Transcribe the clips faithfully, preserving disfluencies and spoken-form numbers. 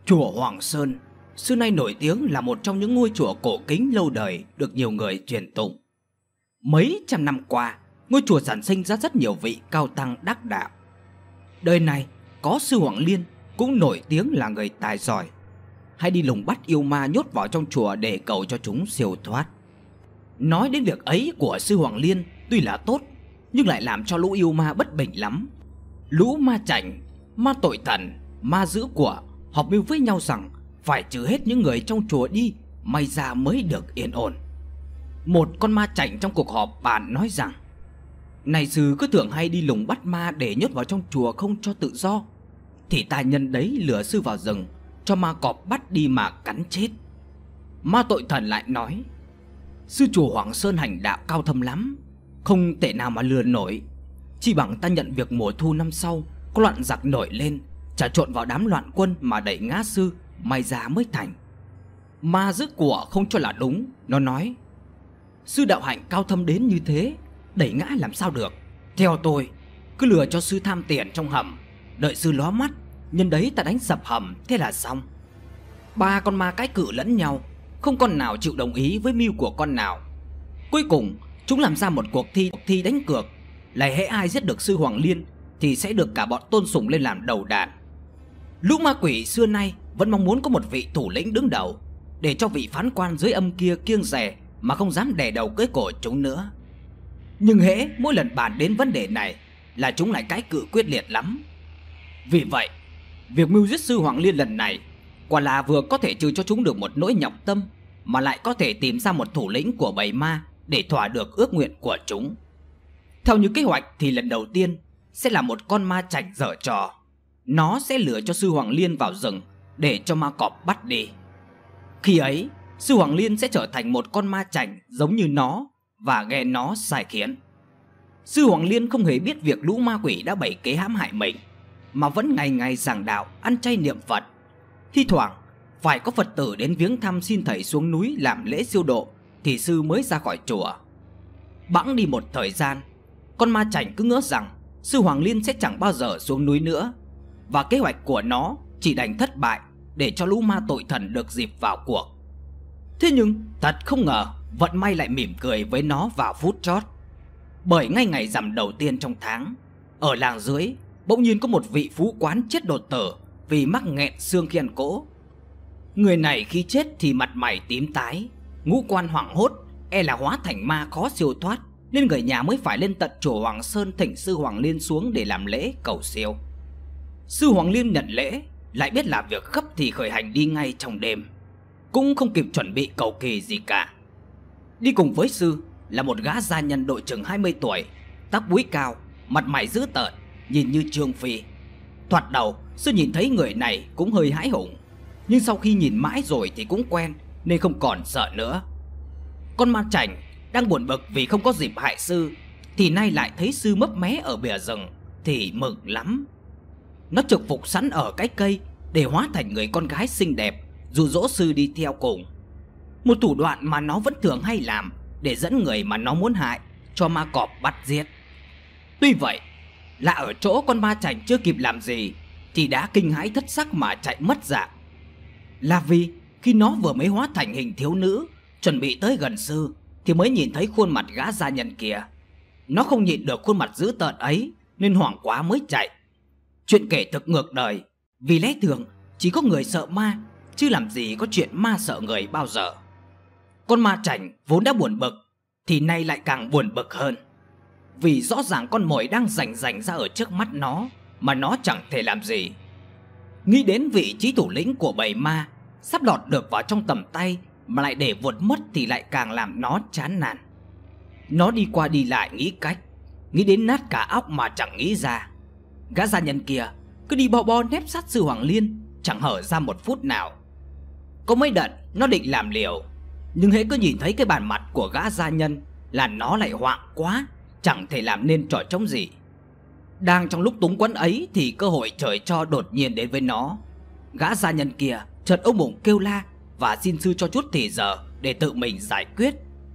Chùa Hoàng Sơn xưa nay nổi tiếng là một trong những ngôi chùa cổ kính lâu đời được nhiều người truyền tụng. Mấy trăm năm qua, ngôi chùa sản sinh ra rất nhiều vị cao tăng đắc đạo. Đời này có sư Hoàng Liên cũng nổi tiếng là người tài giỏi, hay đi lùng bắt yêu ma nhốt vào trong chùa để cầu cho chúng siêu thoát. Nói đến việc ấy của sư Hoàng Liên tuy là tốt, nhưng lại làm cho lũ yêu ma bất bình lắm. Lũ ma chảnh, ma tội thần, ma giữ của họp mưu với nhau rằng phải trừ hết những người trong chùa đi, may ra mới được yên ổn. Một con ma chảnh trong cuộc họp bàn nói rằng: này sư cứ tưởng hay đi lùng bắt ma để nhốt vào trong chùa không cho tự do, thì ta nhân đấy lừa sư vào rừng, cho ma cọp bắt đi mà cắn chết. Ma tội thần lại nói: sư chùa Hoàng Sơn hành đạo cao thâm lắm, không thể nào mà lừa nổi. Chỉ bằng ta nhận việc mùa thu năm sau có loạn giặc nổi lên, trà trộn vào đám loạn quân mà đẩy ngã sư, may ra mới thành. Ma giữ của không cho là đúng, nó nói: sư đạo hạnh cao thâm đến như thế, đẩy ngã làm sao được. Theo tôi, cứ lừa cho sư tham tiền trong hầm, đợi sư lóa mắt, nhân đấy ta đánh sập hầm, thế là xong. Ba con ma cãi cự lẫn nhau, không con nào chịu đồng ý với mưu của con nào. Cuối cùng chúng làm ra một cuộc thi cuộc thi đánh cược, là hễ ai giết được sư Hoàng Liên thì sẽ được cả bọn tôn sùng lên làm đầu đàn. Lũ ma quỷ xưa nay vẫn mong muốn có một vị thủ lĩnh đứng đầu, để cho vị phán quan dưới âm kia kiêng dè mà không dám đè đầu cưỡi cổ chúng nữa. Nhưng hễ mỗi lần bàn đến vấn đề này là chúng lại cãi cự quyết liệt lắm. Vì vậy, việc mưu giết sư Hoàng Liên lần này quả là vừa có thể trừ cho chúng được một nỗi nhọc tâm, mà lại có thể tìm ra một thủ lĩnh của bầy ma để thỏa được ước nguyện của chúng. Theo như kế hoạch thì lần đầu tiên sẽ là một con ma chảnh giở trò. Nó sẽ lừa cho sư Hoàng Liên vào rừng để cho ma cọp bắt đi. Khi ấy, sư Hoàng Liên sẽ trở thành một con ma chảnh giống như nó và nghe nó sai khiến. Sư Hoàng Liên không hề biết việc lũ ma quỷ đã bày kế hãm hại mình, mà vẫn ngày ngày giảng đạo, ăn chay niệm Phật. Thi thoảng phải có Phật tử đến viếng thăm xin thầy xuống núi làm lễ siêu độ thì sư mới ra khỏi chùa. Bẵng đi một thời gian, con ma chảnh cứ ngỡ rằng sư Hoàng Liên sẽ chẳng bao giờ xuống núi nữa, và kế hoạch của nó chỉ đành thất bại để cho lũ ma tội thần được dịp vào cuộc. Thế nhưng thật không ngờ, vận may lại mỉm cười với nó vào phút chót. Bởi ngay ngày rằm đầu tiên trong tháng, ở làng dưới bỗng nhiên có một vị phú quán chết đột tử vì mắc nghẹn xương khi ăn cỗ. Người này khi chết thì mặt mày tím tái, ngũ quan hoảng hốt, e là hóa thành ma khó siêu thoát, nên người nhà mới phải lên tận chùa Hoàng Sơn thỉnh sư Hoàng Liên xuống để làm lễ cầu siêu. Sư Hoàng Liên nhận lễ, lại biết là việc gấp thì khởi hành đi ngay trong đêm, cũng không kịp chuẩn bị cầu kỳ gì cả. Đi cùng với sư là một gã gia nhân độ chừng hai mươi tuổi, tóc búi cao, mặt mày dữ tợn, nhìn như Trương Phi. Thoạt đầu sư nhìn thấy người này cũng hơi hãi hùng, nhưng sau khi nhìn mãi rồi thì cũng quen nên không còn sợ nữa. Con ma chảnh đang buồn bực vì không có dịp hại sư, thì nay lại thấy sư mấp mé ở bìa rừng thì mừng lắm. Nó trực phục sẵn ở cái cây để hóa thành người con gái xinh đẹp, dụ dỗ sư đi theo cùng. Một thủ đoạn mà nó vẫn thường hay làm để dẫn người mà nó muốn hại cho ma cọp bắt giết. Tuy vậy, lạ ở chỗ con ma chảnh chưa kịp làm gì thì đã kinh hãi thất sắc mà chạy mất dạng. Là vì khi nó vừa mới hóa thành hình thiếu nữ, chuẩn bị tới gần sư, thì mới nhìn thấy khuôn mặt gã gia nhân kia. Nó không nhịn được khuôn mặt dữ tợn ấy nên hoảng quá mới chạy. Chuyện kể thực ngược đời, vì lẽ thường chỉ có người sợ ma, chứ làm gì có chuyện ma sợ người bao giờ. Con ma chảnh vốn đã buồn bực thì nay lại càng buồn bực hơn, vì rõ ràng con mồi đang rành rành ra ở trước mắt nó mà nó chẳng thể làm gì. Nghĩ đến vị trí thủ lĩnh của bầy ma sắp lọt được vào trong tầm tay mà lại để vụt mất thì lại càng làm nó chán nản. Nó đi qua đi lại nghĩ cách, nghĩ đến nát cả óc mà chẳng nghĩ ra. Gã gia nhân kia cứ đi bo bo nép sát sư Hoàng Liên, chẳng hở ra một phút nào. Có mấy đợt nó định làm liều, nhưng hễ cứ nhìn thấy cái bản mặt của gã gia nhân là nó lại hoảng quá, chẳng thể làm nên trò trống gì. Đang trong lúc túng quẫn ấy thì cơ hội trời cho đột nhiên đến với nó. Gã gia nhân kia chợt ôm bụng kêu la và xin sư cho chút thì giờ để tự mình giải quyết.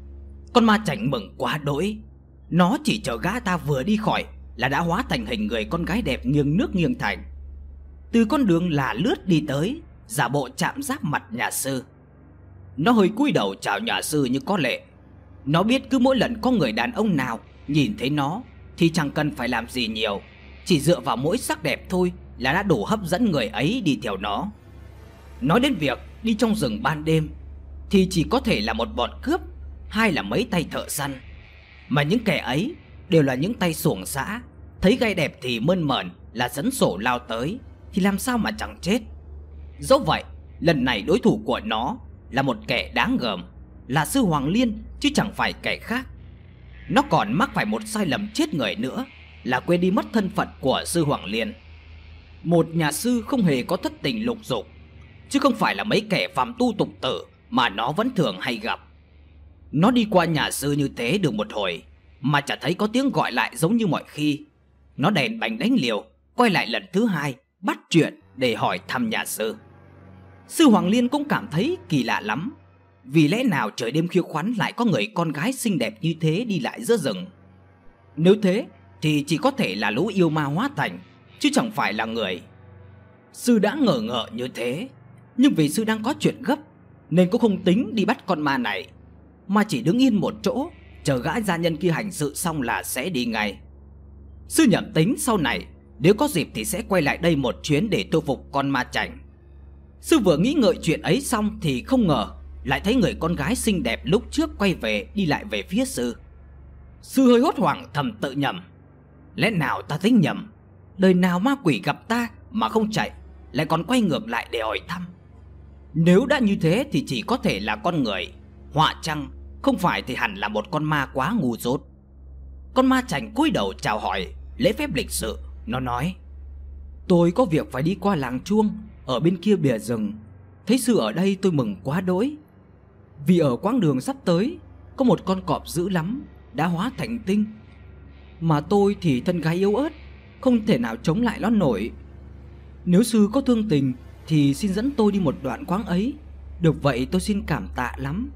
Con ma chảnh mừng quá đỗi, nó chỉ chờ gã ta vừa đi khỏi là đã hóa thành hình người con gái đẹp nghiêng nước nghiêng thành. Từ con đường là lướt đi tới, giả bộ chạm giáp mặt nhà sư. Nó hơi cúi đầu chào nhà sư như có lệ. Nó biết cứ mỗi lần có người đàn ông nào nhìn thấy nó thì chẳng cần phải làm gì nhiều, chỉ dựa vào mỗi sắc đẹp thôi là đã đủ hấp dẫn người ấy đi theo nó. Nói đến việc đi trong rừng ban đêm thì chỉ có thể là một bọn cướp hay là mấy tay thợ săn, mà những kẻ ấy đều là những tay xuồng xã, thấy gai đẹp thì mơn mởn là dẫn sổ lao tới, thì làm sao mà chẳng chết. Dẫu vậy, lần này đối thủ của nó là một kẻ đáng gờm, là sư Hoàng Liên chứ chẳng phải kẻ khác. Nó còn mắc phải một sai lầm chết người nữa, là quên đi mất thân phận của sư Hoàng Liên. Một nhà sư không hề có thất tình lục dục, chứ không phải là mấy kẻ phàm tu tục tử mà nó vẫn thường hay gặp. Nó đi qua nhà sư như thế được một hồi mà chả thấy có tiếng gọi lại giống như mọi khi. Nó đèn bánh đánh liều, quay lại lần thứ hai bắt chuyện để hỏi thăm nhà sư. Sư Hoàng Liên cũng cảm thấy kỳ lạ lắm. Vì lẽ nào trời đêm khuya khoắt lại có người con gái xinh đẹp như thế đi lại giữa rừng? Nếu thế thì chỉ có thể là lũ yêu ma hóa thành, chứ chẳng phải là người. Sư đã ngờ ngợ như thế, nhưng vì sư đang có chuyện gấp nên cũng không tính đi bắt con ma này, mà chỉ đứng yên một chỗ chờ gã gia nhân kia hành sự xong là sẽ đi ngay. Sư nhẩm tính sau này nếu có dịp thì sẽ quay lại đây một chuyến để tu phục con ma chảnh. Sư vừa nghĩ ngợi chuyện ấy xong thì không ngờ lại thấy người con gái xinh đẹp lúc trước quay về đi lại về phía sư. Sư hơi hốt hoảng thầm tự nhầm, lẽ nào ta tính nhầm, đời nào ma quỷ gặp ta mà không chạy, lại còn quay ngược lại để hỏi thăm. Nếu đã như thế thì chỉ có thể là con người, họa chăng không phải thì hẳn là một con ma quá ngu dốt. Con ma chảnh cúi đầu chào hỏi lễ phép lịch sự. Nó nói: tôi có việc phải đi qua làng Chuông ở bên kia bìa rừng. Thấy sư ở đây tôi mừng quá đỗi, vì ở quãng đường sắp tới có một con cọp dữ lắm đã hóa thành tinh, mà tôi thì thân gái yếu ớt, không thể nào chống lại nó nổi. Nếu sư có thương tình thì xin dẫn tôi đi một đoạn quãng ấy, được vậy tôi xin cảm tạ lắm.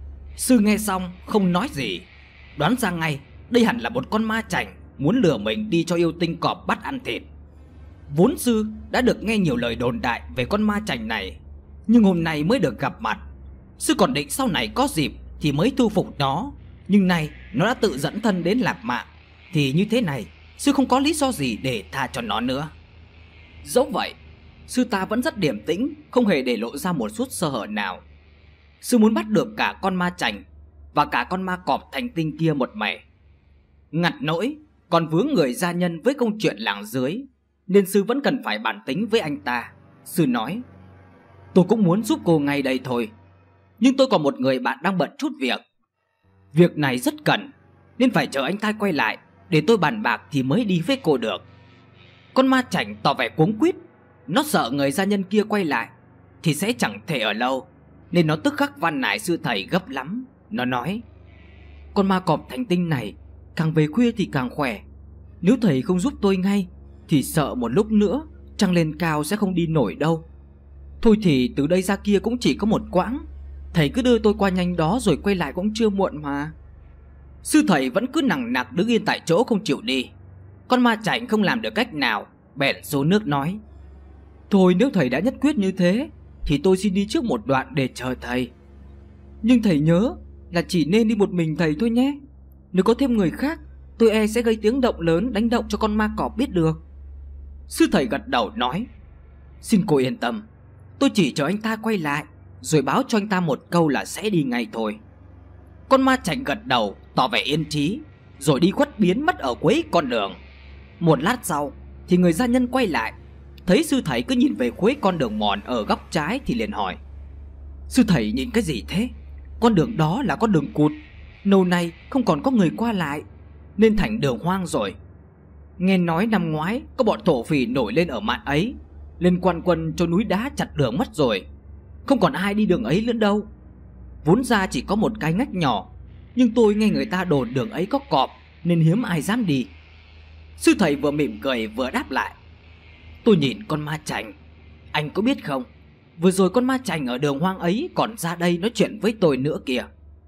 Sư nghe xong không nói gì, đoán ra ngay đây hẳn là một con ma chảnh muốn lừa mình đi cho yêu tinh cọp bắt ăn thịt. Vốn sư đã được nghe nhiều lời đồn đại về con ma chảnh này, nhưng hôm nay mới được gặp mặt. Sư còn định sau này có dịp thì mới thu phục nó, nhưng nay nó đã tự dẫn thân đến nạp mạng, thì như thế này sư không có lý do gì để tha cho nó nữa. Dẫu vậy, sư ta vẫn rất điềm tĩnh, không hề để lộ ra một chút sơ hở nào. Sư muốn bắt được cả con ma chảnh và cả con ma cọp thành tinh kia một mẻ. Ngặt nỗi còn vướng người gia nhân với công chuyện làng dưới, nên sư vẫn cần phải bản tính với anh ta. Sư nói: tôi cũng muốn giúp cô ngay đây thôi, nhưng tôi còn một người bạn đang bận chút việc. Việc này rất cần, nên phải chờ anh ta quay lại để tôi bàn bạc thì mới đi với cô được. Con ma chảnh tỏ vẻ cuống quýt. Nó sợ người gia nhân kia quay lại thì sẽ chẳng thể ở lâu, nên nó tức khắc van nài sư thầy gấp lắm. Nó nói: con ma cọp thành tinh này càng về khuya thì càng khỏe, nếu thầy không giúp tôi ngay thì sợ một lúc nữa trăng lên cao sẽ không đi nổi đâu. Thôi thì từ đây ra kia cũng chỉ có một quãng, thầy cứ đưa tôi qua nhanh đó rồi quay lại cũng chưa muộn mà. Sư thầy vẫn cứ nằng nặc đứng yên tại chỗ không chịu đi. Con ma chảnh không làm được cách nào, bèn xuống nước nói: thôi nếu thầy đã nhất quyết như thế thì tôi xin đi trước một đoạn để chờ thầy. Nhưng thầy nhớ là chỉ nên đi một mình thầy thôi nhé. Nếu có thêm người khác, tôi e sẽ gây tiếng động lớn, đánh động cho con ma cọp biết được. Sư thầy gật đầu nói: xin cô yên tâm, tôi chỉ chờ anh ta quay lại rồi báo cho anh ta một câu là sẽ đi ngay thôi. Con ma chảnh gật đầu tỏ vẻ yên trí, rồi đi khuất biến mất ở cuối con đường. Một lát sau thì người gia nhân quay lại, thấy sư thầy cứ nhìn về cuối con đường mòn ở góc trái thì liền hỏi: sư thầy nhìn cái gì thế? Con đường đó là con đường cụt, lâu nay không còn có người qua lại nên thành đường hoang rồi. Nghe nói năm ngoái có bọn thổ phỉ nổi lên ở mạn ấy, lên quan quân cho núi đá chặt đường mất rồi, không còn ai đi đường ấy nữa đâu. Vốn ra chỉ có một cái ngách nhỏ, nhưng tôi nghe người ta đồn đường ấy có cọp nên hiếm ai dám đi. Sư thầy vừa mỉm cười vừa đáp lại: tôi nhìn con ma chảnh, anh có biết không, vừa rồi con ma chảnh ở đường hoang ấy còn ra đây nói chuyện với tôi nữa kìa.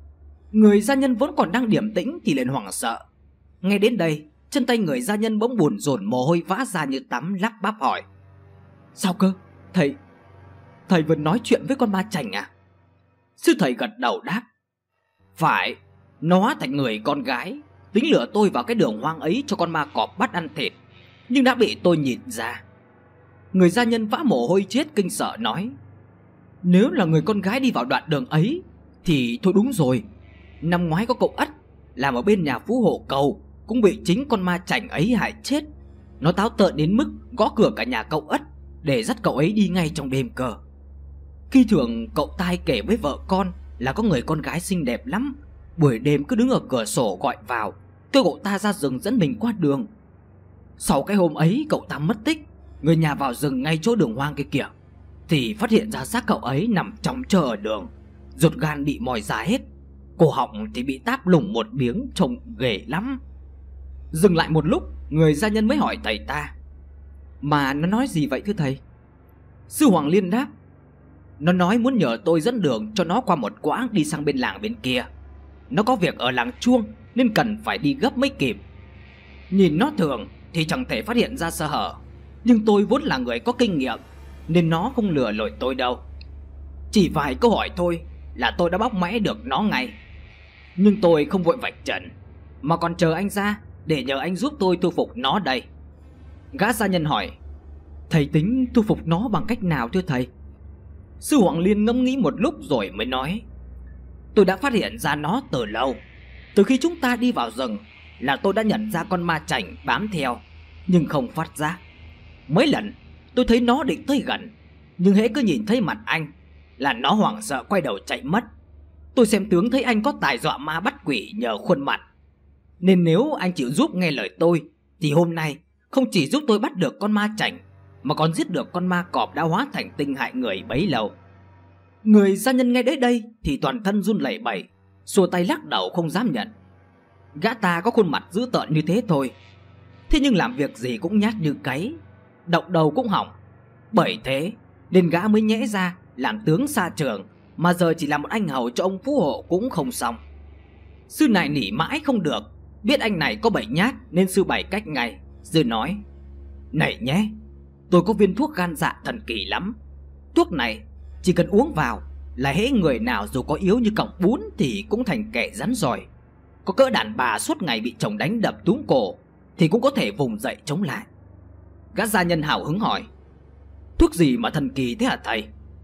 Người gia nhân vốn còn đang điềm tĩnh thì liền hoảng sợ. Nghe đến đây, chân tay người gia nhân bỗng buồn rồn mồ hôi vã ra như tắm, lắp bắp hỏi: sao cơ? Thầy Thầy vừa nói chuyện với con ma chảnh à? Sư thầy gật đầu đáp: Phải, nó hóa thành người con gái, tính lừa tôi vào cái đường hoang ấy cho con ma cọp bắt ăn thịt, nhưng đã bị tôi nhìn ra. Người gia nhân vã mồ hôi chết kinh sợ nói: Nếu là người con gái đi vào đoạn đường ấy thì thôi đúng rồi. Năm ngoái có cậu Ất làm ở bên nhà phú hộ cầu cũng bị chính con ma chảnh ấy hại chết. Nó táo tợn đến mức gõ cửa cả nhà cậu Ất để dắt cậu ấy đi ngay trong đêm cơ. Khi thường cậu tai kể với vợ con là có người con gái xinh đẹp lắm, buổi đêm cứ đứng ở cửa sổ gọi vào, kêu cậu ta ra rừng dẫn mình qua đường. Sau cái hôm ấy cậu ta mất tích, người nhà vào rừng ngay chỗ đường hoang kia kìa thì phát hiện ra xác cậu ấy nằm chóng chờ ở đường, ruột gan bị mòi ra hết, cổ họng thì bị táp lủng một miếng, trông ghê lắm. Dừng lại một lúc, người gia nhân mới hỏi thầy ta: Mà nó nói gì vậy thưa thầy? Sư Hoàng Liên đáp: Nó nói muốn nhờ tôi dẫn đường cho nó qua một quãng đi sang bên làng bên kia. Nó có việc ở làng Chuông nên cần phải đi gấp mới kịp. Nhìn nó thường thì chẳng thể phát hiện ra sơ hở, nhưng tôi vốn là người có kinh nghiệm nên nó không lừa lội tôi đâu. Chỉ vài câu hỏi thôi là tôi đã bóc mẽ được nó ngay. Nhưng tôi không vội vạch trần, mà còn chờ anh ra để nhờ anh giúp tôi thu phục nó đây. Gã gia nhân hỏi: Thầy tính thu phục nó bằng cách nào thưa thầy? Sư Hoàng Liên ngẫm nghĩ một lúc rồi mới nói: Tôi đã phát hiện ra nó từ lâu. Từ khi chúng ta đi vào rừng là tôi đã nhận ra con ma chảnh bám theo, nhưng không phát giác. Mấy lần tôi thấy nó định tới gần, nhưng hễ cứ nhìn thấy mặt anh là nó hoảng sợ quay đầu chạy mất. Tôi xem tướng thấy anh có tài dọa ma bắt quỷ nhờ khuôn mặt, nên nếu anh chịu giúp nghe lời tôi thì hôm nay không chỉ giúp tôi bắt được con ma chảnh mà còn giết được con ma cọp đã hóa thành tinh hại người bấy lâu. Người gia nhân nghe đến đây thì toàn thân run lẩy bẩy, xua tay lắc đầu không dám nhận. Gã ta có khuôn mặt dữ tợn như thế thôi, thế nhưng làm việc gì cũng nhát như cáy, động đầu cũng hỏng. Bởi thế nên gã mới nhẽ ra làm tướng xa trường, mà giờ chỉ là một anh hầu cho ông phú hộ cũng không xong. Sư này nỉ mãi không được, biết anh này có bệnh nhát nên sư bày cách ngay. Sư nói: Này nhé, tôi có viên thuốc gan dạ thần kỳ lắm. Thuốc này chỉ cần uống vào là hễ người nào dù có yếu như cọng bún thì cũng thành kẻ rắn giỏi. Có cỡ đàn bà suốt ngày bị chồng đánh đập túm cổ thì cũng có thể vùng dậy chống lại. Gã gia nhân hào hứng hỏi: Thuốc gì mà thần kỳ thế hả thầy?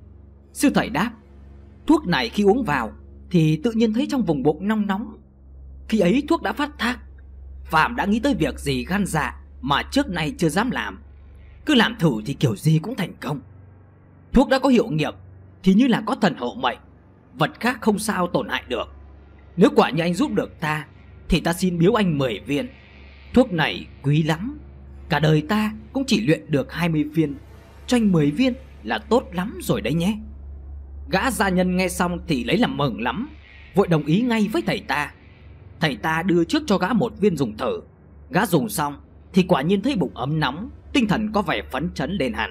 Sư thầy đáp: Thuốc này khi uống vào thì tự nhiên thấy trong vùng bụng nóng nóng. Khi ấy thuốc đã phát thác, Phạm đã nghĩ tới việc gì gan dạ mà trước nay chưa dám làm. Cứ làm thử thì kiểu gì cũng thành công. Thuốc đã có hiệu nghiệm thì như là có thần hộ mệnh, vật khác không sao tổn hại được. Nếu quả như anh giúp được ta thì ta xin biếu anh mười viên. Thuốc này quý lắm, cả đời ta cũng chỉ luyện được hai mươi viên, cho anh mười viên là tốt lắm rồi đấy nhé. Gã gia nhân nghe xong thì lấy làm mừng lắm, vội đồng ý ngay với thầy ta. Thầy ta đưa trước cho gã một viên dùng thử. Gã dùng xong thì quả nhiên thấy bụng ấm nóng, tinh thần có vẻ phấn chấn lên hẳn.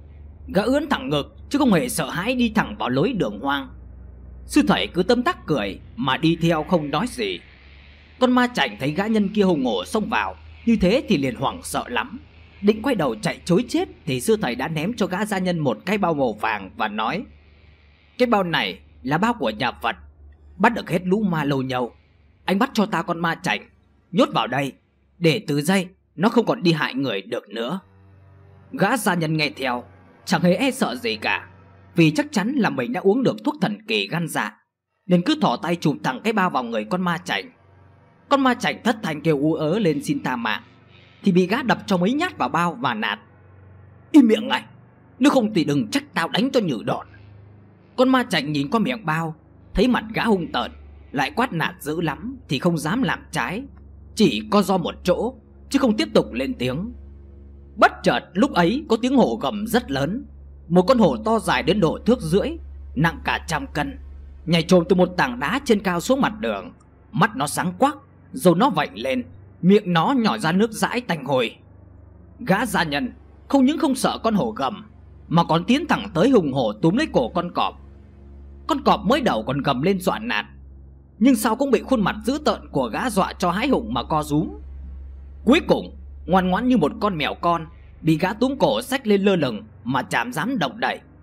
Gã ưỡn thẳng ngực chứ không hề sợ hãi đi thẳng vào lối đường hoang. Sư thầy cứ tấm tắc cười mà đi theo không nói gì. Con ma chảnh thấy gã nhân kia hùng hổ xông vào như thế thì liền hoảng sợ lắm, định quay đầu chạy trối chết thì sư thầy đã ném cho gã gia nhân một cái bao màu vàng và nói: Cái bao này là bao của nhà Phật, bắt được hết lũ ma lâu nhầu. Anh bắt cho ta con ma chảnh, nhốt vào đây để từ giây nó không còn đi hại người được nữa. Gã gia nhân nghe theo chẳng hề e sợ gì cả, vì chắc chắn là mình đã uống được thuốc thần kỳ gan dạ, nên cứ thò tay chụp thẳng cái bao vào người con ma chảnh. Con ma chảnh thất thanh kêu ú ớ lên xin tha mạng, thì bị gã đập cho mấy nhát vào bao và nạt: Im miệng ngay, nếu không thì đừng trách tao đánh cho nhử đòn. Con ma chảnh nhìn qua miệng bao, thấy mặt gã hung tợn, lại quát nạt dữ lắm thì không dám làm trái, chỉ co ro một chỗ chứ không tiếp tục lên tiếng. Bất chợt lúc ấy có tiếng hổ gầm rất lớn. Một con hổ to dài đến độ thước rưỡi, nặng cả trăm cân, nhảy trồm từ một tảng đá trên cao xuống mặt đường. Mắt nó sáng quắc, rồi nó vểnh lên, miệng nó nhỏ ra nước dãi tanh hôi. Gã gia nhân không những không sợ con hổ gầm mà còn tiến thẳng tới hùng hổ túm lấy cổ con cọp. Con cọp mới đầu còn gầm lên dọa nạt, nhưng sau cũng bị khuôn mặt dữ tợn của gã dọa cho hãi hùng mà co rúm. Cuối cùng ngoan ngoãn như một con mèo con, bị gã túm cổ xách lên lơ lửng mà chả dám động đậy.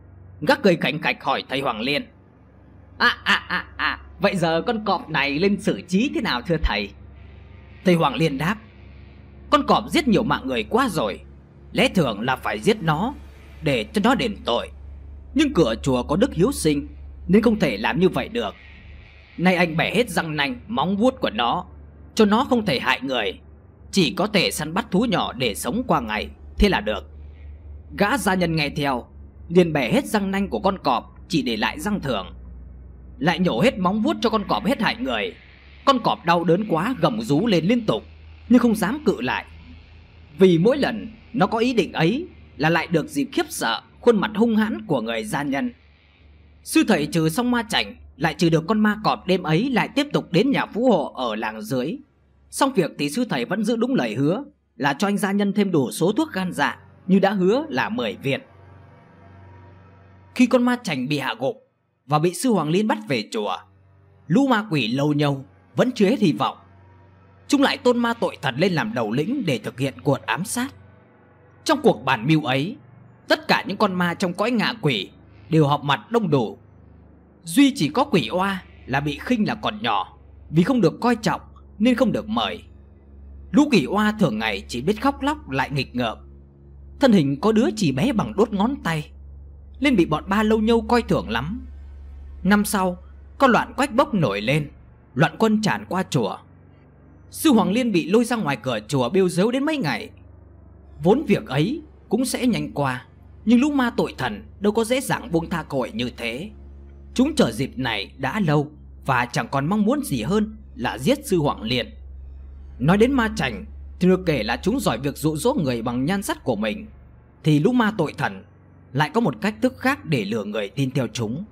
Gác cười khảnh khạch hỏi thầy Hoàng Liên. À à à à, vậy giờ con cọp này lên xử trí thế nào thưa thầy? Thầy Hoàng Liên đáp. Con cọp giết nhiều mạng người quá rồi, lẽ thường là phải giết nó để cho nó đền tội. Nhưng cửa chùa có đức hiếu sinh nên không thể làm như vậy được. Nay anh bẻ hết răng nanh móng vuốt của nó, cho nó không thể hại người, chỉ có thể săn bắt thú nhỏ để sống qua ngày, thế là được. Gã gia nhân nghe theo, liền bẻ hết răng nanh của con cọp, chỉ để lại răng thường. Lại nhổ hết móng vuốt cho con cọp hết hại người. Con cọp đau đớn quá gầm rú lên liên tục, nhưng không dám cự lại. Vì mỗi lần nó có ý định ấy là lại được dịp khiếp sợ khuôn mặt hung hãn của người gia nhân. Sư thầy trừ xong ma chảnh, lại trừ được con ma cọp, đêm ấy lại tiếp tục đến nhà phú hộ ở làng dưới. Xong việc thì sư thầy vẫn giữ đúng lời hứa là cho anh gia nhân thêm đủ số thuốc gan dạ như đã hứa là mười viên. Khi con ma chảnh bị hạ gục và bị sư Hoàng Liên bắt về chùa, lũ ma quỷ lâu nhâu vẫn chưa hết hy vọng. Chúng lại tôn ma tội thần lên làm đầu lĩnh để thực hiện cuộc ám sát. Trong cuộc bàn mưu ấy, tất cả những con ma trong cõi ngạ quỷ đều họp mặt đông đủ. Duy chỉ có quỷ oa là bị khinh là còn nhỏ, vì không được coi trọng nên không được mời. Lũ quỷ oa thường ngày chỉ biết khóc lóc lại nghịch ngợm. Thân hình có đứa chỉ bé bằng đốt ngón tay, nên bị bọn ba lâu nhâu coi thường lắm. Năm sau, có loạn quách bốc nổi lên, loạn quân tràn qua chùa. Sư Hoàng Liên bị lôi ra ngoài cửa chùa bêu dếu đến mấy ngày. Vốn việc ấy cũng sẽ nhanh qua, nhưng lũ ma tội thần đâu có dễ dàng buông tha cơ hội như thế. Chúng chờ dịp này đã lâu và chẳng còn mong muốn gì hơn là giết sư Hoàng Liên. Nói đến ma chảnh thì được kể là chúng giỏi việc dụ dỗ người bằng nhan sắc của mình, thì lũ ma tội thần lại có một cách thức khác để lừa người tin theo chúng.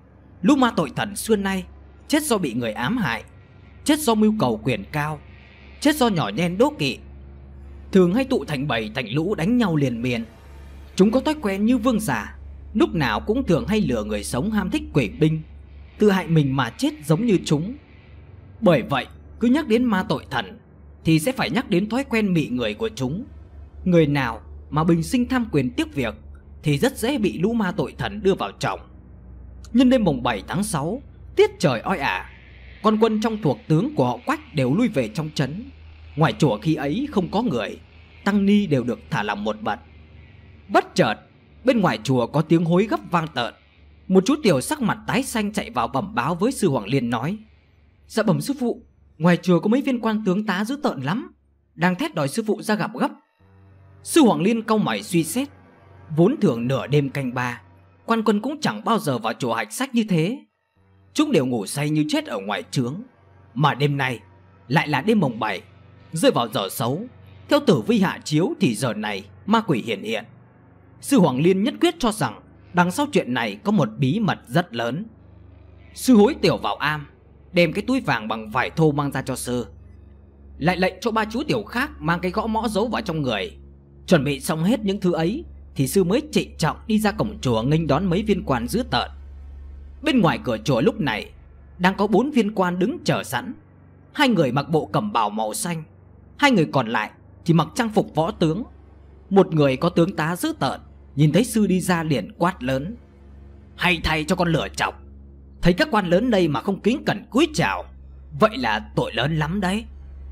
Lũ ma tội thần xưa nay chết do bị người ám hại, chết do mưu cầu quyền cao, chết do nhỏ nhen đố kỵ, thường hay tụ thành bầy thành lũ đánh nhau liền miên. Chúng có thói quen như vương giả, lúc nào cũng thường hay lừa người sống ham thích quỷ binh, tự hại mình mà chết giống như chúng. Bởi vậy cứ nhắc đến ma tội thần thì sẽ phải nhắc đến thói quen mị người của chúng. Người nào mà bình sinh tham quyền tiếc việc thì rất dễ bị lũ ma tội thần đưa vào chồng. Nhân đêm mùng bảy tháng sáu, tiết trời oi ả, con quân trong thuộc tướng của họ Quách đều lui về trong trấn. Ngoài chùa khi ấy không có người, tăng ni đều được thả lòng một bận. Bất chợt bên ngoài chùa có tiếng hối gấp vang tợn. Một chú tiểu sắc mặt tái xanh chạy vào bẩm báo với sư Hoàng Liên nói: Dạ bẩm sư phụ, ngoài chùa có mấy viên quan tướng tá dữ tợn lắm, đang thét đòi sư phụ ra gặp gấp. Sư Hoàng Liên cau mày suy xét. Vốn thường nửa đêm canh ba, quan quân cũng chẳng bao giờ vào chùa hạch sách như thế. Chúng đều ngủ say như chết ở ngoài trướng. Mà đêm nay lại là đêm mồng bảy, rơi vào giờ xấu. Theo tử vi hạ chiếu thì giờ này ma quỷ hiện hiện. Sư Hoàng Liên nhất quyết cho rằng đằng sau chuyện này có một bí mật rất lớn. Sư hối tiểu vào am, đem cái túi vàng bằng vải thô mang ra cho sư, lại lệnh cho ba chú tiểu khác mang cái gõ mõ giấu vào trong người. Chuẩn bị xong hết những thứ ấy thì sư mới trịnh trọng đi ra cổng chùa nghênh đón mấy viên quan dữ tợn. Bên ngoài cửa chùa lúc này đang có bốn viên quan đứng chờ sẵn. Hai người mặc bộ cẩm bào màu xanh, hai người còn lại thì mặc trang phục võ tướng. Một người có tướng tá dữ tợn nhìn thấy sư đi ra liền quát lớn: Hay thay cho con lửa chọc, thấy các quan lớn đây mà không kính cẩn cúi chào, vậy là tội lớn lắm đấy.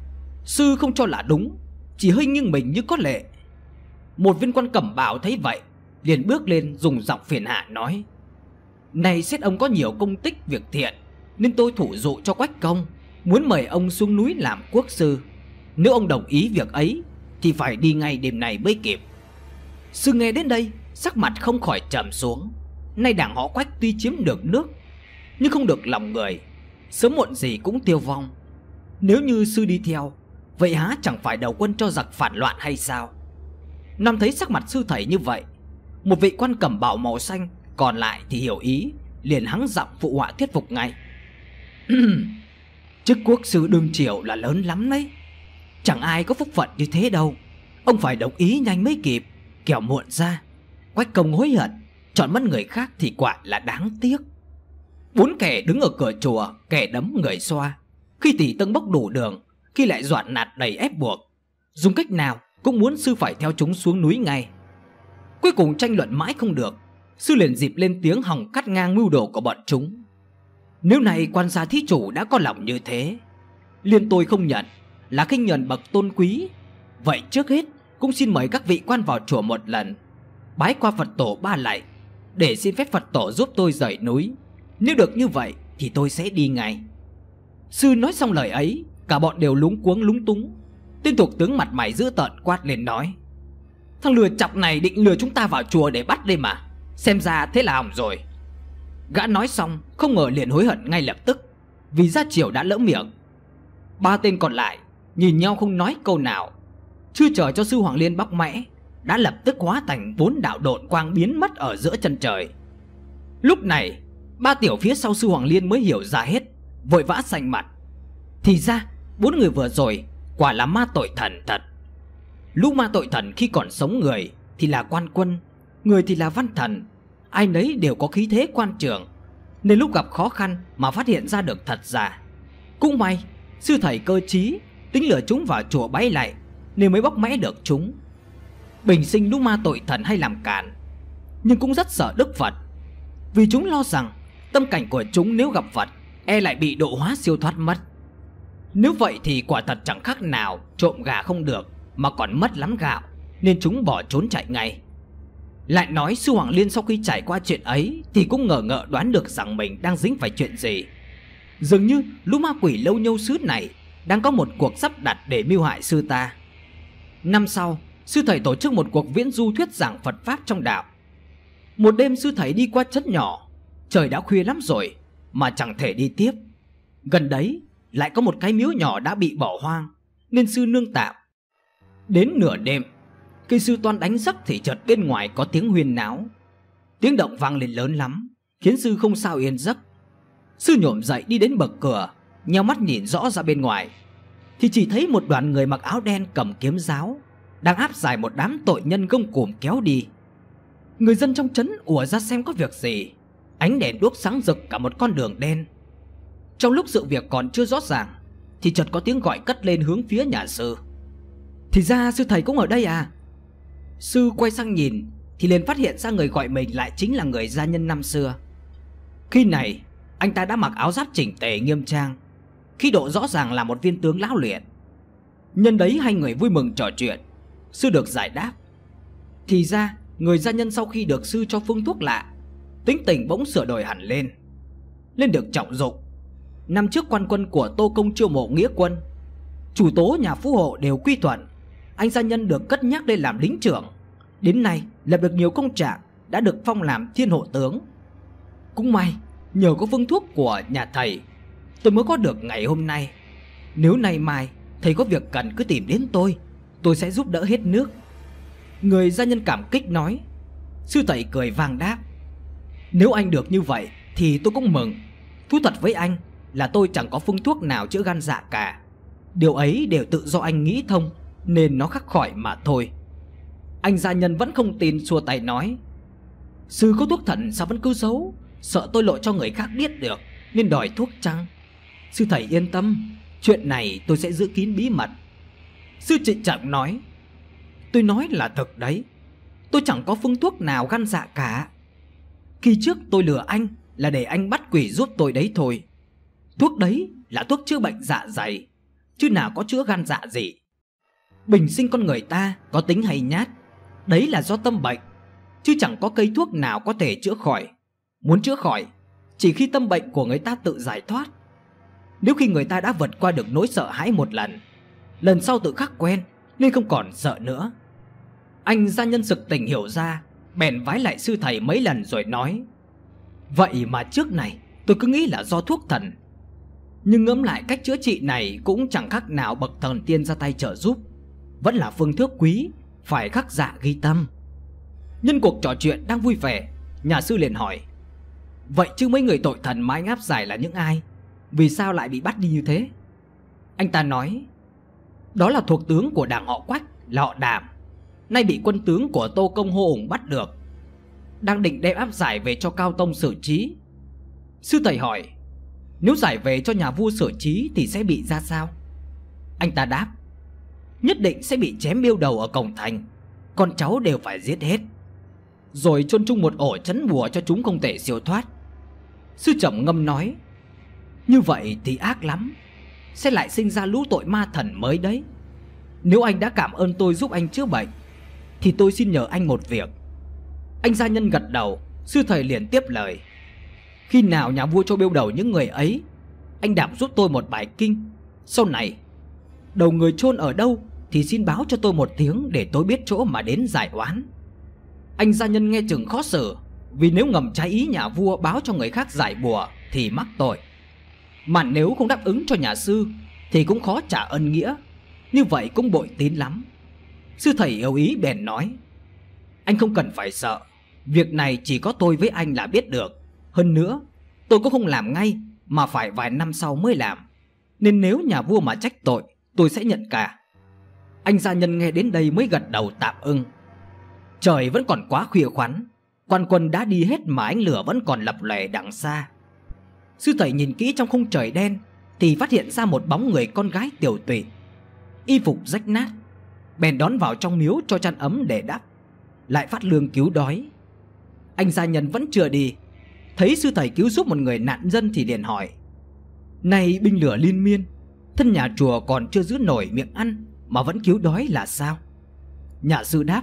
Sư không cho là đúng, chỉ hơi nghiêng mình như có lệ. Một viên quan cẩm bào thấy vậy liền bước lên dùng giọng phiền hạ nói: Này xét ông có nhiều công tích việc thiện, nên tôi thủ dụ cho Quách công, muốn mời ông xuống núi làm quốc sư. Nếu ông đồng ý việc ấy thì phải đi ngay đêm này mới kịp. Sư nghe đến đây sắc mặt không khỏi trầm xuống. Nay đảng họ Quách tuy chiếm được nước nhưng không được lòng người, sớm muộn gì cũng tiêu vong. Nếu như sư đi theo, vậy há chẳng phải đầu quân cho giặc phản loạn hay sao? Năm thấy sắc mặt sư thầy như vậy, một vị quan cẩm bào màu xanh còn lại thì hiểu ý, liền hắng giọng phụ họa thuyết phục ngay: Chức quốc sư đương triều là lớn lắm đấy, chẳng ai có phúc phận như thế đâu. Ông phải đồng ý nhanh mới kịp, kẻo muộn ra Quách công hối hận, chọn mất người khác thì quả là đáng tiếc. Bốn kẻ đứng ở cửa chùa, kẻ đấm người xoa, khi thì tâng bốc đủ đường, khi lại dọa nạt đầy ép buộc, dùng cách nào cũng muốn sư phải theo chúng xuống núi ngay. Cuối cùng tranh luận mãi không được Sư liền dịp lên tiếng hòng cắt ngang mưu đồ của bọn chúng. Nếu này quan gia thí chủ đã có lòng như thế, liền tôi không nhận là khinh nhẫn bậc tôn quý. Vậy trước hết cũng xin mời các vị quan vào chùa một lần, bái qua Phật tổ ba lạy, để xin phép Phật tổ giúp tôi rời núi. Nếu được như vậy thì tôi sẽ đi ngay. Sư nói xong lời ấy, cả bọn đều lúng cuống lúng túng. Tên thuộc tướng mặt mày dữ tợn quát lên nói: thằng lừa chọc này định lừa chúng ta vào chùa để bắt đây mà, xem ra thế là hỏng rồi. Gã nói xong không ngờ liền hối hận ngay lập tức, vì gia chiều đã lỡ miệng. Ba tên còn lại nhìn nhau không nói câu nào. Chưa chờ cho sư Hoàng Liên bóc mẽ, đã lập tức hóa thành bốn đạo độn quang biến mất ở giữa chân trời. Lúc này ba tiểu phía sau sư Hoàng Liên mới hiểu ra hết, vội vã xanh mặt. Thì ra bốn người vừa rồi quả là ma tội thần thật. Lũ ma tội thần khi còn sống người thì là quan quân, người thì là văn thần, ai nấy đều có khí thế quan trường, nên lúc gặp khó khăn mà phát hiện ra được thật giả. Cũng may sư thầy cơ trí tính lừa chúng vào chùa bái lạy, nên mới bóc mẽ được chúng. Bình sinh lũ ma tội thần hay làm càn, nhưng cũng rất sợ Đức Phật, vì chúng lo rằng tâm cảnh của chúng nếu gặp Phật e lại bị độ hóa siêu thoát mất. Nếu vậy thì quả thật chẳng khác nào trộm gà không được mà còn mất lắm gạo, nên chúng bỏ trốn chạy ngay. Lại nói sư Hoàng Liên sau khi trải qua chuyện ấy thì cũng ngờ ngợ đoán được rằng mình đang dính phải chuyện gì. Dường như lũ ma quỷ lâu nhâu xứ này đang có một cuộc sắp đặt để mưu hại sư ta. Năm sau, sư thầy tổ chức một cuộc viễn du thuyết giảng Phật pháp trong đạo. Một đêm sư thầy đi qua trấn nhỏ, trời đã khuya lắm rồi mà chẳng thể đi tiếp. Gần đấy lại có một cái miếu nhỏ đã bị bỏ hoang, nên sư nương tạm. Đến nửa đêm, khi sư toan đánh giấc thì chợt bên ngoài có tiếng huyên náo. Tiếng động vang lên lớn lắm, khiến sư không sao yên giấc. Sư nhổm dậy đi đến bậc cửa, nheo mắt nhìn rõ ra bên ngoài, thì chỉ thấy một đoàn người mặc áo đen cầm kiếm giáo đang áp giải một đám tội nhân gông cùm kéo đi. Người dân trong trấn ùa ra xem có việc gì. Ánh đèn đuốc sáng rực cả một con đường đen. Trong lúc sự việc còn chưa rõ ràng thì chợt có tiếng gọi cất lên hướng phía nhà sư. Thì ra sư thầy cũng ở đây à? Sư quay sang nhìn thì liền phát hiện ra người gọi mình lại chính là người gia nhân năm xưa. Khi này anh ta đã mặc áo giáp chỉnh tề nghiêm trang, khí độ rõ ràng là một viên tướng lão luyện. Nhân đấy hai người vui mừng trò chuyện, sư được giải đáp. Thì ra người gia nhân sau khi được sư cho phương thuốc lạ, tính tình bỗng sửa đổi hẳn lên, lên được trọng dụng. Năm trước quan quân của Tô Công chiêu mộ nghĩa quân, chủ tố nhà phú hộ đều quy thuận, anh gia nhân được cất nhắc lên làm lính trưởng. Đến nay lập được nhiều công trạng, đã được phong làm thiên hộ tướng. Cũng may nhờ có phương thuốc của nhà thầy, tôi mới có được ngày hôm nay. Nếu nay mai thầy có việc cần cứ tìm đến tôi, tôi sẽ giúp đỡ hết nước. Người gia nhân cảm kích nói. Sư thầy cười vang đáp: nếu anh được như vậy thì tôi cũng mừng. Thú thật với anh là tôi chẳng có phương thuốc nào chữa gan dạ cả. Điều ấy đều tự do anh nghĩ thông, nên nó khắc khỏi mà thôi. Anh gia nhân vẫn không tin, xua tay nói: sư có thuốc thần sao vẫn cứ giấu, sợ tôi lộ cho người khác biết được nên đòi thuốc chăng? Sư thầy yên tâm, chuyện này tôi sẽ giữ kín bí mật. Sư trịnh trọng nói: tôi nói là thật đấy, tôi chẳng có phương thuốc nào gan dạ cả. Khi trước tôi lừa anh là để anh bắt quỷ giúp tôi đấy thôi. Thuốc đấy là thuốc chữa bệnh dạ dày, chứ nào có chữa gan dạ gì. Bình sinh con người ta có tính hay nhát, đấy là do tâm bệnh, chứ chẳng có cây thuốc nào có thể chữa khỏi. Muốn chữa khỏi chỉ khi tâm bệnh của người ta tự giải thoát. Nếu khi người ta đã vượt qua được nỗi sợ hãi một lần, lần sau tự khắc quen nên không còn sợ nữa. Anh gia nhân sực tỉnh hiểu ra, bèn vái lại sư thầy mấy lần rồi nói: vậy mà trước này tôi cứ nghĩ là do thuốc thần, nhưng ngẫm lại cách chữa trị này cũng chẳng khác nào bậc thần tiên ra tay trợ giúp, vẫn là phương thuốc quý, phải khắc dạ ghi tâm. Nhân cuộc trò chuyện đang vui vẻ, nhà sư liền hỏi: vậy chứ mấy người tội thần mà anh áp giải là những ai? Vì sao lại bị bắt đi như thế? Anh ta nói: đó là thuộc tướng của đảng họ Quách, là họ Đàm, nay bị quân tướng của Tô Công hô ủng bắt được, đang định đem áp giải về cho Cao Tông xử trí. Sư thầy hỏi: nếu giải về cho nhà vua xử trí thì sẽ bị ra sao? Anh ta đáp: nhất định sẽ bị chém biêu đầu ở cổng thành, con cháu đều phải giết hết. rồi chôn chung một ổ trấn bùa cho chúng không thể siêu thoát. Sư trầm ngâm nói: như vậy thì ác lắm, sẽ lại sinh ra lũ tội ma thần mới đấy. Nếu anh đã cảm ơn tôi giúp anh chữa bệnh thì tôi xin nhờ anh một việc. Anh gia nhân gật đầu. Sư thầy liền tiếp lời: khi nào nhà vua cho bêu đầu những người ấy, anh đảm giúp tôi một bài kinh. Sau này đầu người chôn ở đâu thì xin báo cho tôi một tiếng, để tôi biết chỗ mà đến giải oán. Anh gia nhân nghe chừng khó xử, vì nếu ngầm trái ý nhà vua báo cho người khác giải bùa thì mắc tội, mà nếu không đáp ứng cho nhà sư thì cũng khó trả ân nghĩa, như vậy cũng bội tín lắm. Sư thầy yêu ý bèn nói: anh không cần phải sợ, việc này chỉ có tôi với anh là biết được. Hơn nữa tôi cũng không làm ngay, mà phải vài năm sau mới làm, nên nếu nhà vua mà trách tội, tôi sẽ nhận cả. Anh gia nhân nghe đến đây mới gật đầu tạm ưng. Trời vẫn còn quá khuya khoắn, quan quân đã đi hết mà ánh lửa vẫn còn lập lòe đằng xa. Sư thầy nhìn kỹ trong khung trời đen thì phát hiện ra một bóng người con gái tiểu tụy, y phục rách nát, bèn đón vào trong miếu cho chăn ấm để đắp, lại phát lương cứu đói. Anh gia nhân vẫn chưa đi, thấy sư thầy cứu giúp một người nạn dân thì liền hỏi: này binh lửa liên miên, thân nhà chùa còn chưa giữ nổi miệng ăn mà vẫn cứu đói là sao? Nhà sư đáp: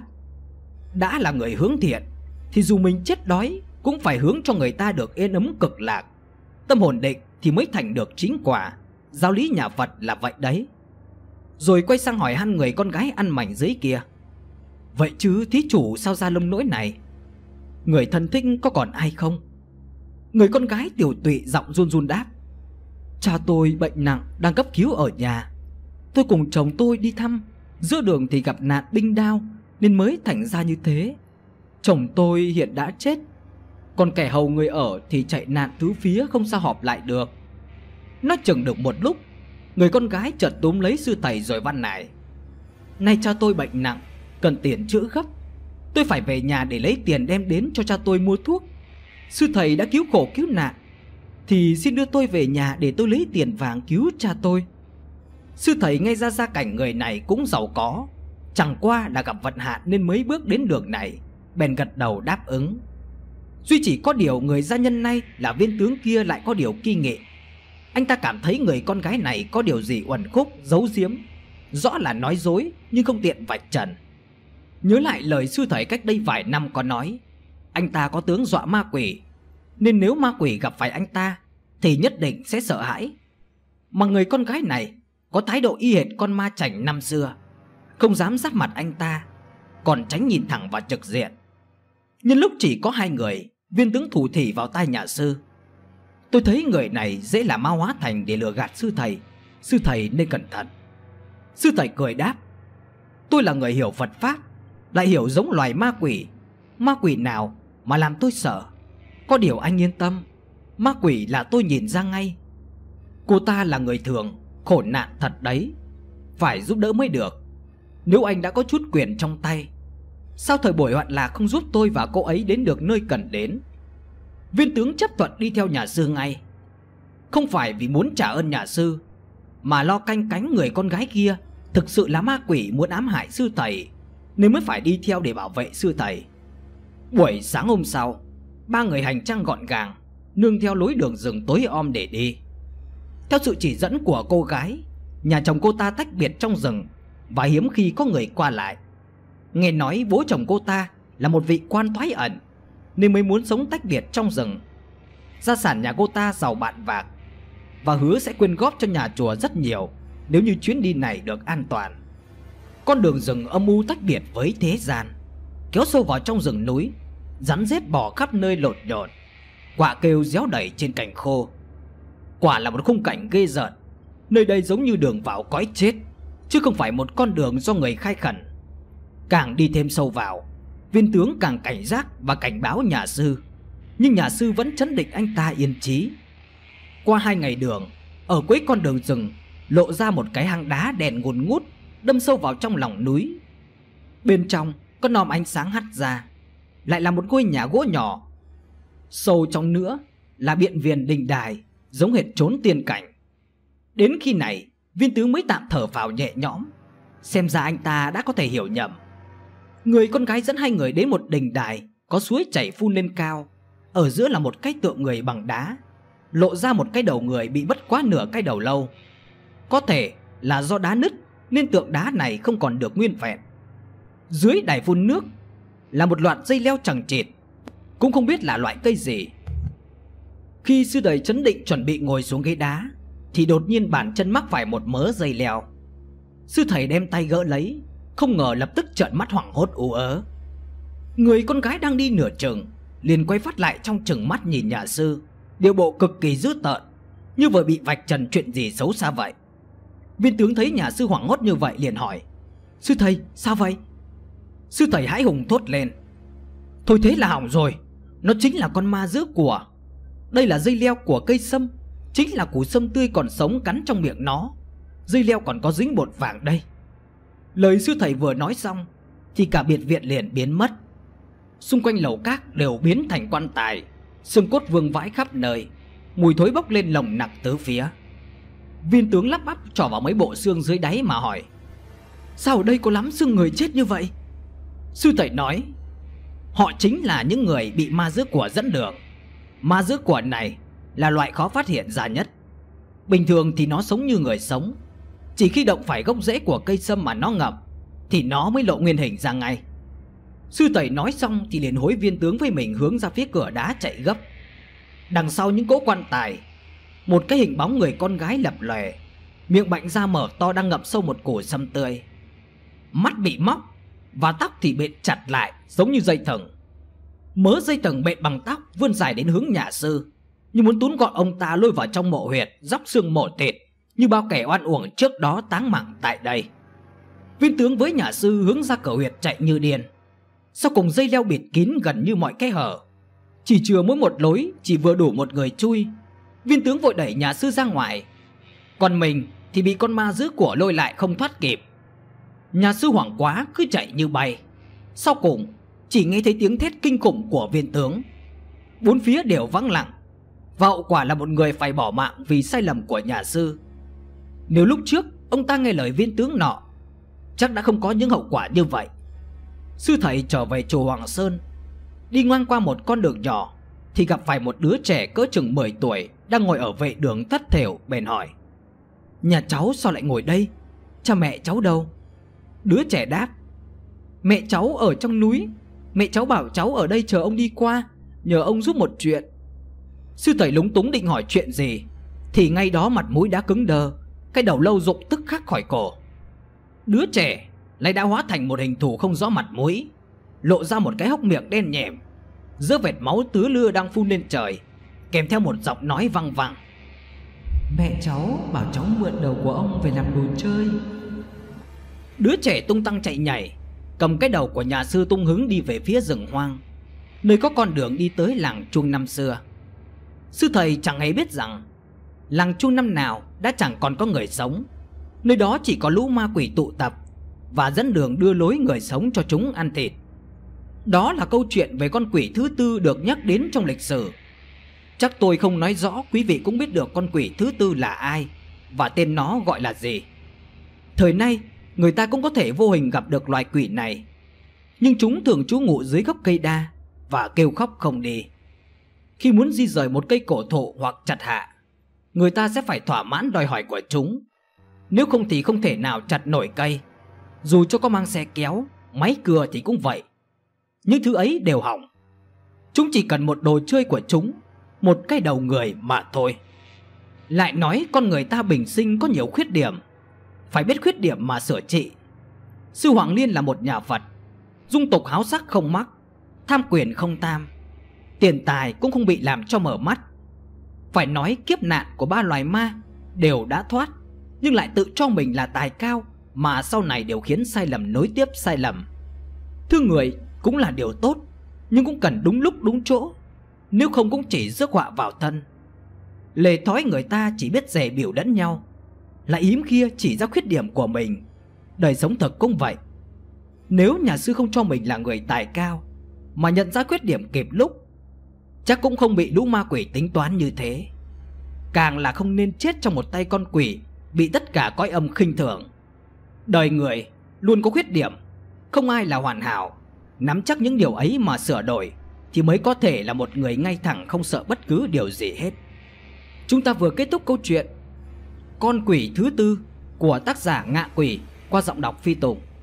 đã là người hướng thiện thì dù mình chết đói cũng phải hướng cho người ta được yên ấm cực lạc. Tâm hồn định thì mới thành được chính quả, giáo lý nhà Phật là vậy đấy. Rồi quay sang hỏi han người con gái ăn mảnh dưới kia: vậy chứ thí chủ sao ra lông nỗi này? Người thân thích có còn ai không? Người con gái tiểu tụy giọng run run đáp: cha tôi bệnh nặng đang cấp cứu ở nhà. Tôi cùng chồng tôi đi thăm, giữa đường thì gặp nạn binh đao nên mới thành ra như thế. Chồng tôi hiện đã chết, còn kẻ hầu người ở thì chạy nạn tứ phía không sao họp lại được. Nói chừng được một lúc, người con gái chợt túm lấy sư thầy rồi van nài: nay cha tôi bệnh nặng, cần tiền chữa gấp. Tôi phải về nhà để lấy tiền đem đến cho cha tôi mua thuốc. Sư thầy đã cứu khổ cứu nạn thì xin đưa tôi về nhà để tôi lấy tiền vàng cứu cha tôi. Sư thầy nghe ra gia cảnh người này cũng giàu có, chẳng qua là gặp vận hạn nên mới bước đến đường này, bèn gật đầu đáp ứng. Duy chỉ có điều người gia nhân này là viên tướng kia lại có điều kỳ nghị. Anh ta cảm thấy người con gái này có điều gì uẩn khúc giấu giếm, rõ là nói dối nhưng không tiện vạch trần. Nhớ lại lời sư thầy cách đây vài năm có nói anh ta có tướng dọa ma quỷ, nên nếu ma quỷ gặp phải anh ta thì nhất định sẽ sợ hãi. Mà người con gái này có thái độ y hệt con ma chảnh năm xưa, không dám giáp mặt anh ta, còn tránh nhìn thẳng vào trực diện. Nhân lúc chỉ có hai người, viên tướng thủ thỉ vào tai nhà sư: tôi thấy người này dễ là ma hóa thành để lừa gạt sư thầy, sư thầy nên cẩn thận. Sư thầy cười đáp: tôi là người hiểu Phật pháp, lại hiểu giống loài ma quỷ. Ma quỷ nào mà làm tôi sợ? Có điều anh yên tâm, ma quỷ là tôi nhìn ra ngay. Cô ta là người thường, khổ nạn thật đấy, phải giúp đỡ mới được. Nếu anh đã có chút quyền trong tay, sao thời buổi hoạn lạc không giúp tôi và cô ấy đến được nơi cần đến? Viên tướng chấp thuận đi theo nhà sư ngay, không phải vì muốn trả ơn nhà sư, mà lo canh cánh người con gái kia thực sự là ma quỷ muốn ám hại sư thầy, nên mới phải đi theo để bảo vệ sư thầy. Buổi sáng hôm sau, ba người hành trang gọn gàng, nương theo lối đường rừng tối om để đi. Theo sự chỉ dẫn của cô gái, nhà chồng cô ta tách biệt trong rừng và hiếm khi có người qua lại. Nghe nói bố chồng cô ta là một vị quan thoái ẩn nên mới muốn sống tách biệt trong rừng. Gia sản nhà cô ta giàu bạn vạc và hứa sẽ quyên góp cho nhà chùa rất nhiều nếu như chuyến đi này được an toàn. Con đường rừng âm u tách biệt với thế gian, kéo sâu vào trong rừng núi, rắn rết bò khắp nơi lộn nhộn, quạ kêu réo đầy trên cành khô. Quả là một khung cảnh ghê rợn. Nơi đây giống như đường vào cõi chết, chứ không phải một con đường do người khai khẩn. Càng đi thêm sâu vào, viên tướng càng cảnh giác và cảnh báo nhà sư, nhưng nhà sư vẫn trấn định anh ta yên trí. Qua hai ngày đường, ở cuối con đường rừng lộ ra một cái hang đá đèn ngùn ngút, đâm sâu vào trong lòng núi. Bên trong có nòm ánh sáng hắt ra, lại là một ngôi nhà gỗ nhỏ. Sâu trong nữa là biện viền đình đài, giống hệt chốn tiên cảnh. Đến khi này, viên tướng mới tạm thở phào nhẹ nhõm, xem ra anh ta đã có thể hiểu nhầm. Người con gái dẫn hai người đến một đình đài có có suối chảy phun lên cao. Ở giữa là một cái tượng người bằng đá, lộ ra một cái đầu người bị mất quá nửa cái đầu lâu. Có thể là do đá nứt nên tượng đá này không còn được nguyên vẹn. Dưới đài phun nước là một loạt dây leo chằng chịt, cũng không biết là loại cây gì. Khi sư thầy chấn định chuẩn bị ngồi xuống ghế đá thì đột nhiên bàn chân mắc phải một mớ dây leo. Sư thầy đem tay gỡ lấy, không ngờ lập tức trợn mắt hoảng hốt ú ớ. Người con gái đang đi nửa chừng liền quay phát lại trong chừng mắt nhìn nhà sư, điệu bộ cực kỳ dữ tợn, như vừa bị vạch trần chuyện gì xấu xa vậy. Viên tướng thấy nhà sư hoảng hốt như vậy liền hỏi: Sư thầy sao vậy? Sư thầy hãi hùng thốt lên: Thôi thế là hỏng rồi, nó chính là con ma giữ của. Đây là dây leo của cây sâm, chính là củ sâm tươi còn sống cắn trong miệng nó. Dây leo còn có dính bột vàng đây. Lời sư thầy vừa nói xong thì cả biệt viện liền biến mất. Xung quanh lầu các đều biến thành quan tài, xương cốt vương vãi khắp nơi, mùi thối bốc lên nồng nặc tứ phía. Viên tướng lắp bắp trỏ vào mấy bộ xương dưới đáy mà hỏi: Sao ở đây có lắm xương người chết như vậy? Sư thầy nói: Họ chính là những người bị ma giữ của dẫn đường. Ma giữ của này là loại khó phát hiện ra nhất. Bình thường thì nó sống như người sống, chỉ khi động phải gốc rễ của cây sâm mà nó ngậm thì nó mới lộ nguyên hình ra ngay. Sư thầy nói xong thì liền hối viên tướng với mình hướng ra phía cửa đá chạy gấp. Đằng sau những cỗ quan tài, một cái hình bóng người con gái lập lòe, miệng bệnh ra mở to đang ngậm sâu một củ sâm tươi. Mắt bị móc và tóc thì bện chặt lại giống như dây thừng. Mớ dây thừng bện bằng tóc vươn dài đến hướng nhà sư, như muốn túm gọn ông ta lôi vào trong mộ huyệt róc xương mổ thịt, như bao kẻ oan uổng trước đó táng mạng tại đây. Viên tướng với nhà sư hướng ra cửa huyệt chạy như điên. Sau cùng dây leo bịt kín gần như mọi cái hở, chỉ chừa mỗi một lối chỉ vừa đủ một người chui. Viên tướng vội đẩy nhà sư ra ngoài, còn mình thì bị con ma giữ của lôi lại không thoát kịp. Nhà sư hoảng quá cứ chạy như bay. Sau cùng chỉ nghe thấy tiếng thét kinh khủng của viên tướng. Bốn phía đều vắng lặng, và hậu quả là một người phải bỏ mạng vì sai lầm của nhà sư. Nếu lúc trước ông ta nghe lời viên tướng nọ, chắc đã không có những hậu quả như vậy. Sư thầy trở về chùa Hoàng Sơn, đi ngang qua một con đường nhỏ thì gặp phải một đứa trẻ cỡ chừng mười tuổi đang ngồi ở vệ đường thất thểu, bèn hỏi: Nhà cháu sao lại ngồi đây? Cha mẹ cháu đâu? Đứa trẻ đáp: Mẹ cháu ở trong núi, mẹ cháu bảo cháu ở đây chờ ông đi qua, nhờ ông giúp một chuyện. Sư thầy lúng túng định hỏi chuyện gì thì ngay đó mặt mũi đã cứng đờ, cái đầu lâu rụng tức khắc khỏi cổ. Đứa trẻ lại đã hóa thành một hình thù không rõ mặt mũi, lộ ra một cái hốc miệng đen nhẻm, giữa vệt máu tứ lưa đang phun lên trời, kèm theo một giọng nói văng vẳng: Mẹ cháu bảo cháu mượn đầu của ông về làm đồ chơi. Đứa trẻ tung tăng chạy nhảy, cầm cái đầu của nhà sư tung hứng đi về phía rừng hoang, nơi có con đường đi tới làng Chuông năm xưa. Sư thầy chẳng hề biết rằng làng Chuông năm nào đã chẳng còn có người sống. Nơi đó chỉ có lũ ma quỷ tụ tập và dẫn đường đưa lối người sống cho chúng ăn thịt. Đó là câu chuyện về con quỷ thứ tư được nhắc đến trong lịch sử. Chắc tôi không nói rõ, quý vị cũng biết được con quỷ thứ tư là ai và tên nó gọi là gì. Thời nay người ta cũng có thể vô hình gặp được loài quỷ này, nhưng chúng thường trú ngụ dưới gốc cây đa và kêu khóc không đi. Khi muốn di rời một cây cổ thụ hoặc chặt hạ, người ta sẽ phải thỏa mãn đòi hỏi của chúng. Nếu không thì không thể nào chặt nổi cây. Dù cho có mang xe kéo, máy cưa thì cũng vậy. Những thứ ấy đều hỏng. Chúng chỉ cần một đồ chơi của chúng, một cái đầu người mà thôi. Lại nói con người ta bình sinh có nhiều khuyết điểm, phải biết khuyết điểm mà sửa trị. Sư Hoàng Liên là một nhà Phật, dung tục háo sắc không mắc, tham quyền không tam, tiền tài cũng không bị làm cho mở mắt. Phải nói kiếp nạn của ba loài ma đều đã thoát, nhưng lại tự cho mình là tài cao, mà sau này đều khiến sai lầm nối tiếp sai lầm. Thương người cũng là điều tốt, nhưng cũng cần đúng lúc đúng chỗ, nếu không cũng chỉ rước họa vào thân. Lề thói người ta chỉ biết dè biểu lẫn nhau, lại hiếm kia chỉ ra khuyết điểm của mình. Đời sống thực cũng vậy. Nếu nhà sư không cho mình là người tài cao mà nhận ra khuyết điểm kịp lúc, chắc cũng không bị lũ ma quỷ tính toán như thế. Càng là không nên chết trong một tay con quỷ bị tất cả cõi âm khinh thường. Đời người luôn có khuyết điểm, không ai là hoàn hảo. Nắm chắc những điều ấy mà sửa đổi thì mới có thể là một người ngay thẳng, không sợ bất cứ điều gì hết. Chúng ta vừa kết thúc câu chuyện Con Quỷ thứ tư của tác giả Ngạ Quỷ qua giọng đọc Phi Tùng.